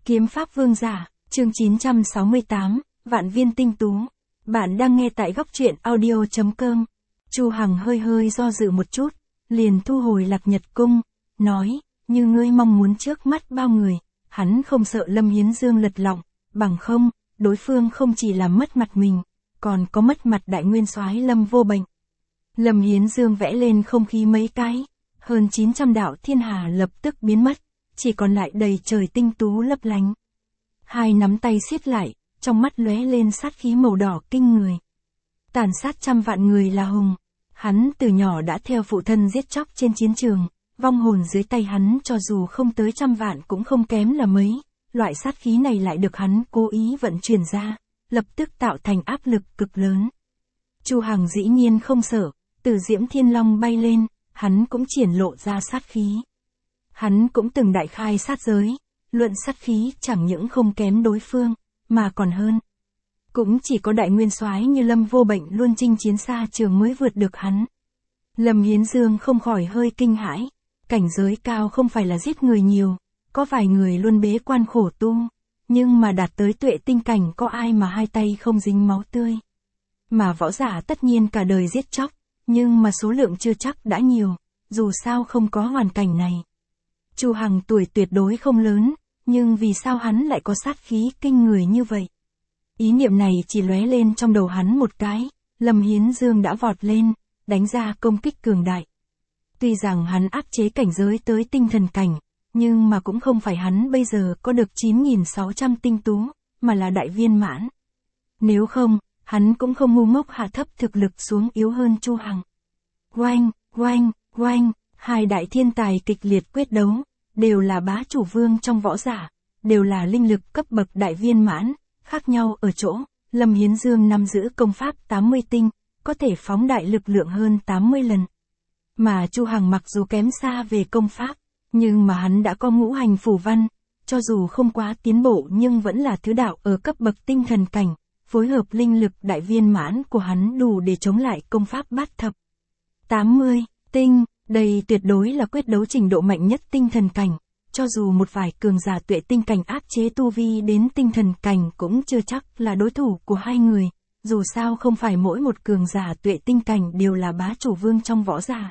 Kiếm pháp vương giả, chương 968, Vạn viên tinh tú. Bạn đang nghe tại góc truyện audio.com. Chu Hằng hơi hơi do dự một chút, liền thu hồi Lạc Nhật cung, nói, như ngươi mong muốn trước mắt bao người, hắn không sợ Lâm Hiến Dương lật lọng, bằng không, đối phương không chỉ làm mất mặt mình, còn có mất mặt đại nguyên soái Lâm Vô Bệnh. Lâm Hiến Dương vẽ lên không khí mấy cái, hơn 900 đạo thiên hà lập tức biến mất, chỉ còn lại đầy trời tinh tú lấp lánh. Hai nắm tay siết lại, trong mắt lóe lên sát khí màu đỏ kinh người. Tàn sát trăm vạn người là hùng. Hắn từ nhỏ đã theo phụ thân giết chóc trên chiến trường, vong hồn dưới tay hắn cho dù không tới trăm vạn cũng không kém là mấy. Loại sát khí này lại được hắn cố ý vận chuyển ra, lập tức tạo thành áp lực cực lớn. Chu Hằng dĩ nhiên không sợ, từ Diễm Thiên Long bay lên, hắn cũng triển lộ ra sát khí. Hắn cũng từng đại khai sát giới, luận sát khí chẳng những không kém đối phương, mà còn hơn. Cũng chỉ có đại nguyên soái như Lâm Vô Bệnh luôn chinh chiến xa trường mới vượt được hắn. Lâm Hiến Dương không khỏi hơi kinh hãi, cảnh giới cao không phải là giết người nhiều, có vài người luôn bế quan khổ tu, nhưng mà đạt tới tuệ tinh cảnh có ai mà hai tay không dính máu tươi. Mà võ giả tất nhiên cả đời giết chóc, nhưng mà số lượng chưa chắc đã nhiều, dù sao không có hoàn cảnh này. Chu Hằng tuổi tuyệt đối không lớn, nhưng vì sao hắn lại có sát khí kinh người như vậy? Ý niệm này chỉ lóe lên trong đầu hắn một cái, Lâm Hiến Dương đã vọt lên, đánh ra công kích cường đại. Tuy rằng hắn áp chế cảnh giới tới tinh thần cảnh, nhưng mà cũng không phải hắn bây giờ có được 9.600 tinh tú, mà là đại viên mãn. Nếu không, hắn cũng không ngu ngốc hạ thấp thực lực xuống yếu hơn Chu Hằng. Oanh, oanh, oanh, hai đại thiên tài kịch liệt quyết đấu, đều là bá chủ vương trong võ giả, đều là linh lực cấp bậc đại viên mãn, khác nhau ở chỗ, Lâm Hiến Dương nắm giữ công pháp 80 tinh, có thể phóng đại lực lượng hơn 80 lần. Mà Chu Hằng mặc dù kém xa về công pháp, nhưng mà hắn đã có ngũ hành phù văn, cho dù không quá tiến bộ nhưng vẫn là thứ đạo ở cấp bậc tinh thần cảnh, phối hợp linh lực đại viên mãn của hắn đủ để chống lại công pháp bát thập. 80 tinh, đây tuyệt đối là quyết đấu trình độ mạnh nhất tinh thần cảnh, cho dù một vài cường giả tuệ tinh cảnh áp chế tu vi đến tinh thần cảnh cũng chưa chắc là đối thủ của hai người, dù sao không phải mỗi một cường giả tuệ tinh cảnh đều là bá chủ vương trong võ giả.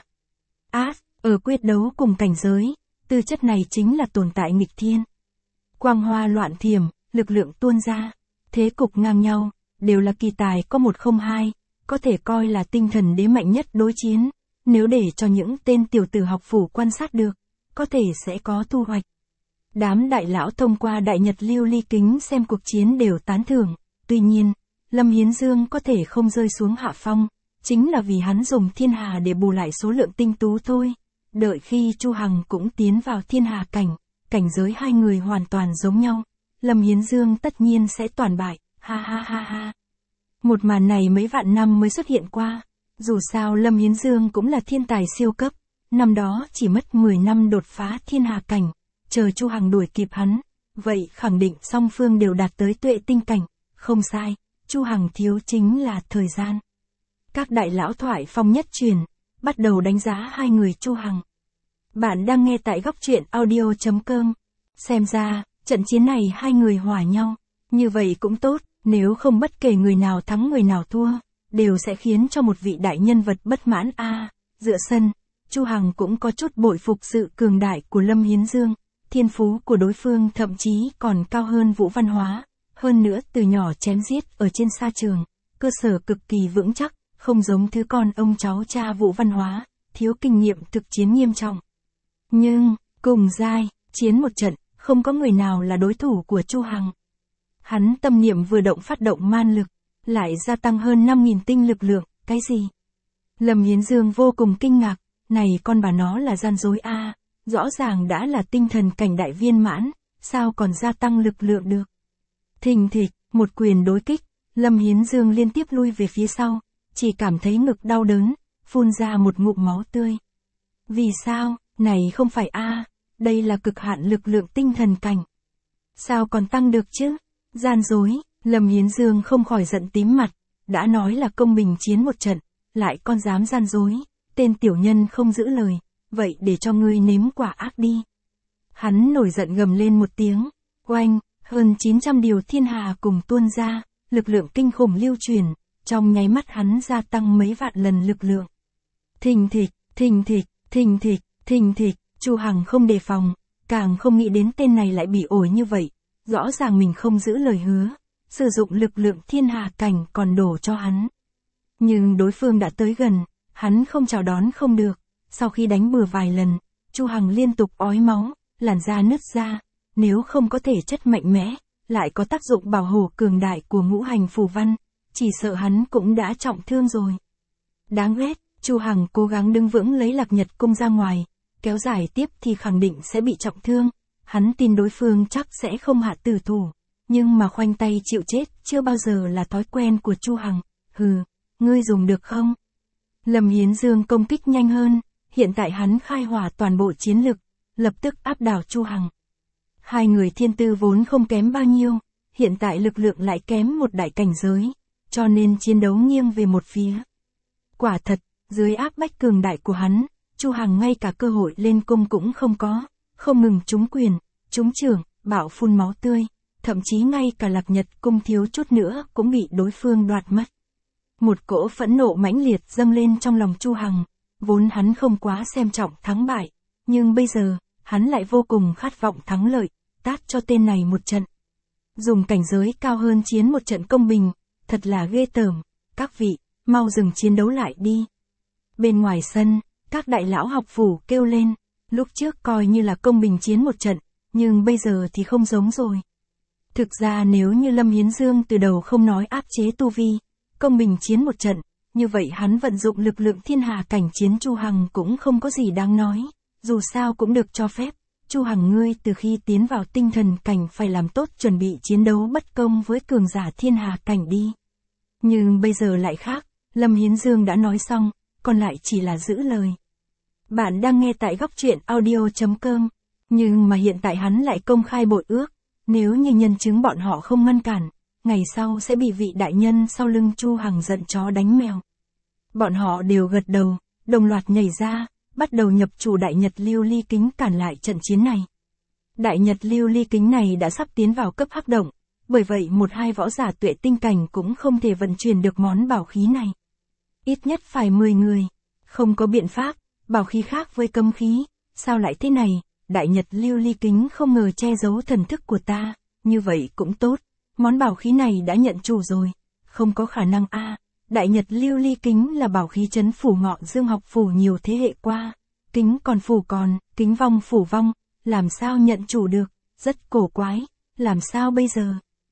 Ở quyết đấu cùng cảnh giới, tư chất này chính là tồn tại nghịch thiên. Quang hoa loạn thiểm, lực lượng tuôn ra, thế cục ngang nhau, đều là kỳ tài có 102, có thể coi là tinh thần đế mạnh nhất đối chiến. Nếu để cho những tên tiểu tử học phủ quan sát được, có thể sẽ có thu hoạch. Đám đại lão thông qua đại nhật lưu ly kính xem cuộc chiến đều tán thưởng. Tuy nhiên, Lâm Hiến Dương có thể không rơi xuống hạ phong, chính là vì hắn dùng thiên hà để bù lại số lượng tinh tú thôi. Đợi khi Chu Hằng cũng tiến vào thiên hà cảnh, cảnh giới hai người hoàn toàn giống nhau, Lâm Hiến Dương tất nhiên sẽ toàn bại, ha ha ha ha. Một màn này mấy vạn năm mới xuất hiện qua. Dù sao Lâm Hiến Dương cũng là thiên tài siêu cấp, năm đó chỉ mất 10 năm đột phá thiên hà cảnh, chờ Chu Hằng đuổi kịp hắn, vậy khẳng định song phương đều đạt tới tuệ tinh cảnh, không sai, Chu Hằng thiếu chính là thời gian. Các đại lão thoại phong nhất truyền, bắt đầu đánh giá hai người Chu Hằng. Bạn đang nghe tại góc truyện audio.com, xem ra, trận chiến này hai người hòa nhau, như vậy cũng tốt, nếu không bất kể người nào thắng người nào thua, đều sẽ khiến cho một vị đại nhân vật bất mãn dựa sân, Chu Hằng cũng có chút bội phục sự cường đại của Lâm Hiến Dương, thiên phú của đối phương thậm chí còn cao hơn Vũ Văn Hóa, hơn nữa từ nhỏ chém giết ở trên sa trường, cơ sở cực kỳ vững chắc, không giống thứ con ông cháu cha Vũ Văn Hóa, thiếu kinh nghiệm thực chiến nghiêm trọng. Nhưng, cùng giai, chiến một trận, không có người nào là đối thủ của Chu Hằng. Hắn tâm niệm vừa động phát động man lực, lại gia tăng hơn 5.000 tinh lực lượng, cái gì? Lâm Hiến Dương vô cùng kinh ngạc, này con bà nó là gian dối rõ ràng đã là tinh thần cảnh đại viên mãn, sao còn gia tăng lực lượng được? Thình thịch, một quyền đối kích, Lâm Hiến Dương liên tiếp lui về phía sau, chỉ cảm thấy ngực đau đớn, phun ra một ngụm máu tươi. Vì sao, này không phải đây là cực hạn lực lượng tinh thần cảnh. Sao còn tăng được chứ? Gian dối. Lâm Hiến Dương không khỏi giận tím mặt, đã nói là công bình chiến một trận, lại con dám gian dối, tên tiểu nhân không giữ lời, vậy để cho ngươi nếm quả ác đi. Hắn nổi giận gầm lên một tiếng, Oanh, hơn 900 điều thiên hà cùng tuôn ra, lực lượng kinh khủng lưu truyền, trong nháy mắt hắn gia tăng mấy vạn lần lực lượng. Thình thịch, thình thịch, thình thịch, thình thịch, Chu Hằng không đề phòng, càng không nghĩ đến tên này lại bị ổi như vậy, rõ ràng mình không giữ lời hứa, sử dụng lực lượng thiên hà cảnh còn đổ cho hắn. Nhưng đối phương đã tới gần, hắn không chào đón không được, sau khi đánh bừa vài lần, Chu Hằng liên tục ói máu, làn da nứt ra, nếu không có thể chất mạnh mẽ, lại có tác dụng bảo hộ cường đại của ngũ hành phù văn, chỉ sợ hắn cũng đã trọng thương rồi. Đáng ghét, Chu Hằng cố gắng đứng vững lấy Lạc Nhật cung ra ngoài, kéo dài tiếp thì khẳng định sẽ bị trọng thương, hắn tin đối phương chắc sẽ không hạ tử thủ, nhưng mà khoanh tay chịu chết chưa bao giờ là thói quen của Chu Hằng. Hừ, ngươi dùng được không? Lâm Hiến Dương công kích nhanh hơn, hiện tại hắn khai hỏa toàn bộ chiến lực, lập tức áp đảo Chu Hằng. Hai người thiên tư vốn không kém bao nhiêu, hiện tại lực lượng lại kém một đại cảnh giới, cho nên chiến đấu nghiêng về một phía. Quả thật, dưới áp bách cường đại của hắn, Chu Hằng ngay cả cơ hội lên cung cũng không có, không ngừng trúng quyền, trúng chưởng, bạo phun máu tươi, thậm chí ngay cả Lạc Nhật cung thiếu chút nữa cũng bị đối phương đoạt mất. Một cỗ phẫn nộ mãnh liệt dâng lên trong lòng Chu Hằng, vốn hắn không quá xem trọng thắng bại, nhưng bây giờ, hắn lại vô cùng khát vọng thắng lợi, tát cho tên này một trận. Dùng cảnh giới cao hơn chiến một trận công bình, thật là ghê tởm, các vị, mau dừng chiến đấu lại đi. Bên ngoài sân, các đại lão học phủ kêu lên, lúc trước coi như là công bình chiến một trận, nhưng bây giờ thì không giống rồi. Thực ra nếu như Lâm Hiến Dương từ đầu không nói áp chế tu vi, công bình chiến một trận, như vậy hắn vận dụng lực lượng thiên hà cảnh chiến Chu Hằng cũng không có gì đáng nói, dù sao cũng được cho phép. Chu Hằng ngươi từ khi tiến vào tinh thần cảnh phải làm tốt chuẩn bị chiến đấu bất công với cường giả thiên hà cảnh đi. Nhưng bây giờ lại khác, Lâm Hiến Dương đã nói xong, còn lại chỉ là giữ lời. Bạn đang nghe tại góc truyện audio.com, nhưng mà hiện tại hắn lại công khai bội ước, nếu như nhân chứng bọn họ không ngăn cản, ngày sau sẽ bị vị đại nhân sau lưng Chu Hằng giận chó đánh mèo. Bọn họ đều gật đầu, đồng loạt nhảy ra, bắt đầu nhập chủ Đại Nhật Lưu Ly Kính cản lại trận chiến này. Đại Nhật Lưu Ly Kính này đã sắp tiến vào cấp hắc động, bởi vậy một hai võ giả tuệ tinh cảnh cũng không thể vận chuyển được món bảo khí này. Ít nhất phải 10 người, không có biện pháp, bảo khí khác với cấm khí, sao lại thế này, Đại Nhật Lưu Ly Kính không ngờ che giấu thần thức của ta, như vậy cũng tốt, món bảo khí này đã nhận chủ rồi, không có khả năng a. Đại Nhật Lưu Ly Kính là bảo khí trấn phủ Ngọ Dương học phủ nhiều thế hệ qua, kính còn phủ còn, kính vong phủ vong, làm sao nhận chủ được, rất cổ quái, làm sao bây giờ?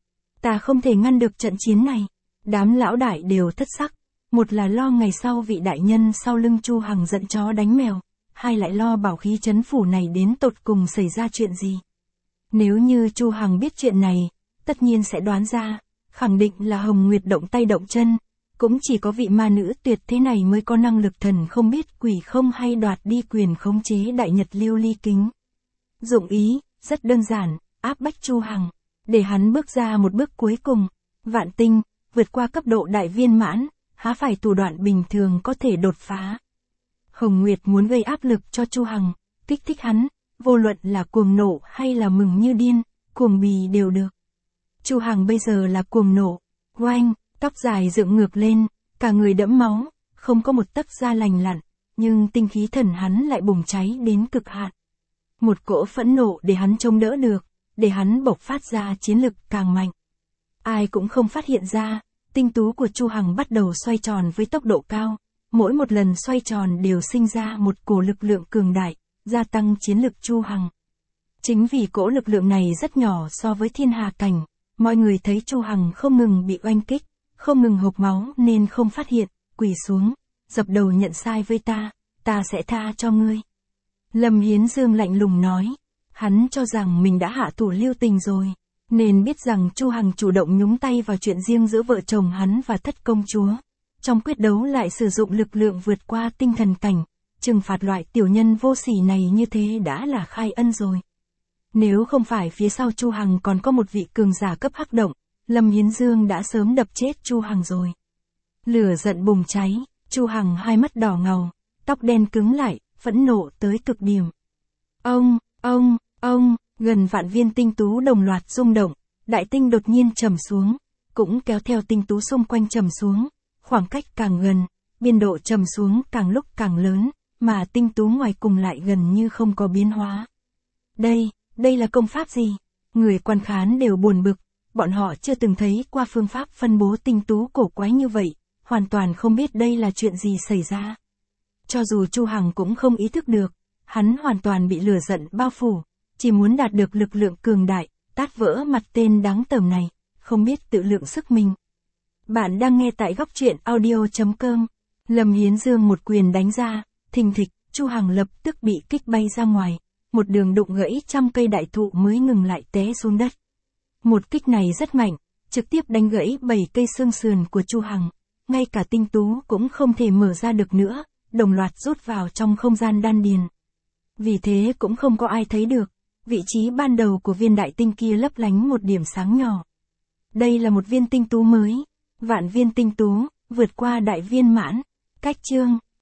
Ta không thể ngăn được trận chiến này, đám lão đại đều thất sắc, một là lo ngày sau vị đại nhân sau lưng Chu Hằng giận chó đánh mèo, hai lại lo bảo khí trấn phủ này đến tột cùng xảy ra chuyện gì. Nếu như Chu Hằng biết chuyện này, tất nhiên sẽ đoán ra, khẳng định là Hồng Nguyệt động tay động chân. Cũng chỉ có vị ma nữ tuyệt thế này mới có năng lực thần không biết quỷ không hay đoạt đi quyền khống chế Đại Nhật Lưu Ly Kính. Dụng ý, rất đơn giản, áp bách Chu Hằng, để hắn bước ra một bước cuối cùng, vạn tinh, vượt qua cấp độ đại viên mãn, há phải thủ đoạn bình thường có thể đột phá. Hồng Nguyệt muốn gây áp lực cho Chu Hằng, kích thích hắn, vô luận là cuồng nộ hay là mừng như điên, cuồng bì đều được. Chu Hằng bây giờ là cuồng nộ, oanh. Tóc dài dựng ngược lên, cả người đẫm máu, không có một tấc da lành lặn, nhưng tinh khí thần hắn lại bùng cháy đến cực hạn. Một cỗ phẫn nộ để hắn chống đỡ được, để hắn bộc phát ra chiến lực càng mạnh. Ai cũng không phát hiện ra, tinh tú của Chu Hằng bắt đầu xoay tròn với tốc độ cao, mỗi một lần xoay tròn đều sinh ra một cổ lực lượng cường đại, gia tăng chiến lực Chu Hằng. Chính vì cỗ lực lượng này rất nhỏ so với thiên hà cảnh, mọi người thấy Chu Hằng không ngừng bị oanh kích, không ngừng hộc máu nên không phát hiện, quỳ xuống, dập đầu nhận sai với ta sẽ tha cho ngươi. Lâm Hiến Dương lạnh lùng nói, hắn cho rằng mình đã hạ thủ lưu tình rồi, nên biết rằng Chu Hằng chủ động nhúng tay vào chuyện riêng giữa vợ chồng hắn và thất công chúa. Trong quyết đấu lại sử dụng lực lượng vượt qua tinh thần cảnh, trừng phạt loại tiểu nhân vô sỉ này như thế đã là khai ân rồi. Nếu không phải phía sau Chu Hằng còn có một vị cường giả cấp hắc động, Lâm Hiến Dương đã sớm đập chết Chu Hằng rồi. Lửa giận bùng cháy, Chu Hằng hai mắt đỏ ngầu, tóc đen cứng lại, phẫn nộ tới cực điểm. Ông, Gần vạn viên tinh tú đồng loạt rung động, đại tinh đột nhiên trầm xuống, cũng kéo theo tinh tú xung quanh trầm xuống, khoảng cách càng gần, biên độ trầm xuống càng lúc càng lớn, mà tinh tú ngoài cùng lại gần như không có biến hóa. Đây là công pháp gì? Người quan khán đều buồn bực, bọn họ chưa từng thấy qua phương pháp phân bố tinh tú cổ quái như vậy, hoàn toàn không biết đây là chuyện gì xảy ra. Cho dù Chu Hằng cũng không ý thức được, hắn hoàn toàn bị lửa giận bao phủ, chỉ muốn đạt được lực lượng cường đại, tát vỡ mặt tên đáng tởm này, không biết tự lượng sức mình. Bạn đang nghe tại góc truyện audio.com. Lâm Hiến Dương một quyền đánh ra, thình thịch, Chu Hằng lập tức bị kích bay ra ngoài, một đường đụng gãy trăm cây đại thụ mới ngừng lại té xuống đất. Một kích này rất mạnh, trực tiếp đánh gãy 7 cây xương sườn của Chu Hằng, ngay cả tinh tú cũng không thể mở ra được nữa, đồng loạt rút vào trong không gian đan điền. Vì thế cũng không có ai thấy được, vị trí ban đầu của viên đại tinh kia lấp lánh một điểm sáng nhỏ. Đây là một viên tinh tú mới, vạn viên tinh tú, vượt qua đại viên mãn. Cách chương